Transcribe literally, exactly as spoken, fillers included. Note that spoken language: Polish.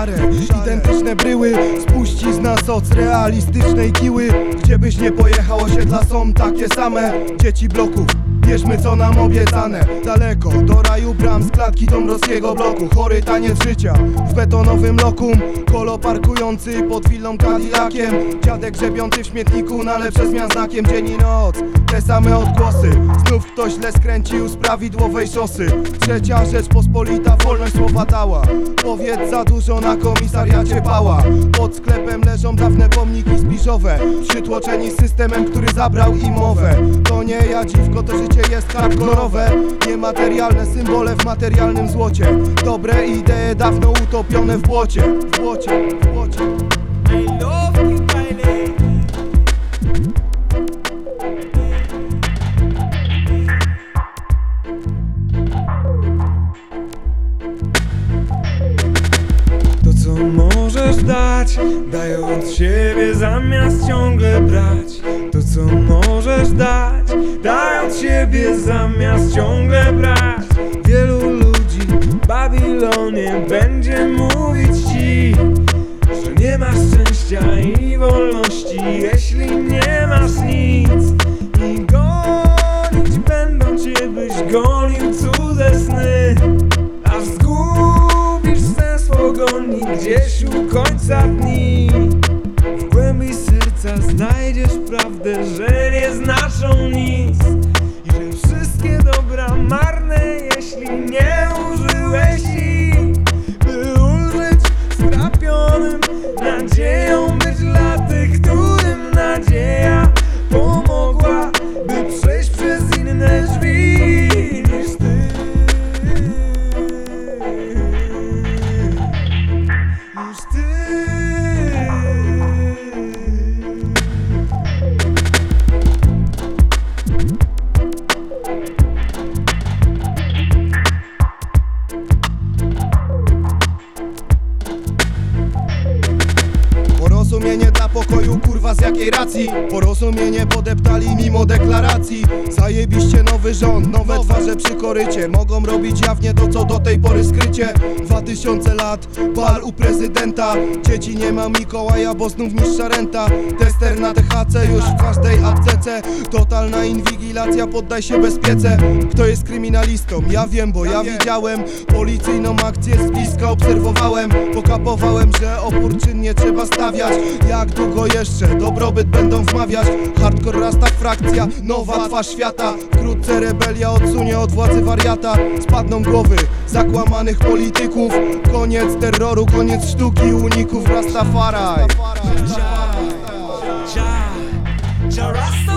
szare, identyczne bryły, spuści z nas oc realistycznej kiły. Gdzie byś nie pojechał, osiedla są takie same. Dzieci bloków, bierzmy co nam obiecane. Daleko, do raju bram, z klatki dąbrowskiego bloku. Chory taniec życia w betonowym lokum. Kolo parkujący pod willą Cadillaciem. Dziadek grzebiący w śmietniku na lepsze zmian znakiem. Dzień i noc, te same odgłosy. Znów ktoś źle skręcił z prawidłowej szosy. Trzecia Rzeczpospolita, wolność słowa dała. Powiedz za dużo na komisariacie pała. Pod sklepem leżą dawne pomniki zbliżowe, przytłoczeni systemem, który zabrał im mowę. To nie ja dziwko, to życie jest hardkorowe. Niematerialne symbole w materialnym złocie. Dobre idee dawno utopione w błocie. W błocie, w błocie. I love you, baby. To co możesz dać, dając siebie zamiast ciągle brać. To co możesz dać, dając siebie zamiast ciągle brać. Wielu ludzi w Babilonie będzie mówić ci, że nie masz szczęścia i wolności, jeśli nie masz nic. I gonić będą cię, byś gonił cudze sny, aż zgubisz sens pogoni gdzieś u końca dni. W głębi serca znajdziesz prawdę, że nie znaczą nic i że wszystkie dobra marne, jeśli nie użyłeś ich, by ulżyć strapionym nadzieją, być dla tych, którym nadzieja pomogła, by przejść przez inne drzwi niż ty. Niż ty. Porozumienie dla pokoju, kurwa z jakiej racji? Porozumienie podeptali mimo deklaracji. Zajebiście nowy rząd, nowe twarze przy korycie. Mogą robić jawnie to co do tej pory skrycie. Dwa tysiące lat, bal u prezydenta. Dzieci nie ma Mikołaja, bo znów niższa renta. Tester na T H C już w każdej aptece. Totalna inwigilacja, poddaj się bezpiece. Kto jest kryminalistą? Ja wiem, bo ja widziałem policyjną akcję z bliska, obserwowałem. Pokapowałem, że opór czynnie trzeba stawiać. Jak długo jeszcze dobrobyt będą wmawiać? Hardcore rasta frakcja, nowa twarz świata. Wkrótce rebelia odsunie od władzy wariata. Spadną głowy zakłamanych polityków. Koniec terroru, koniec sztuki uników. Rastafari. Ja, ja, ja, Rasta.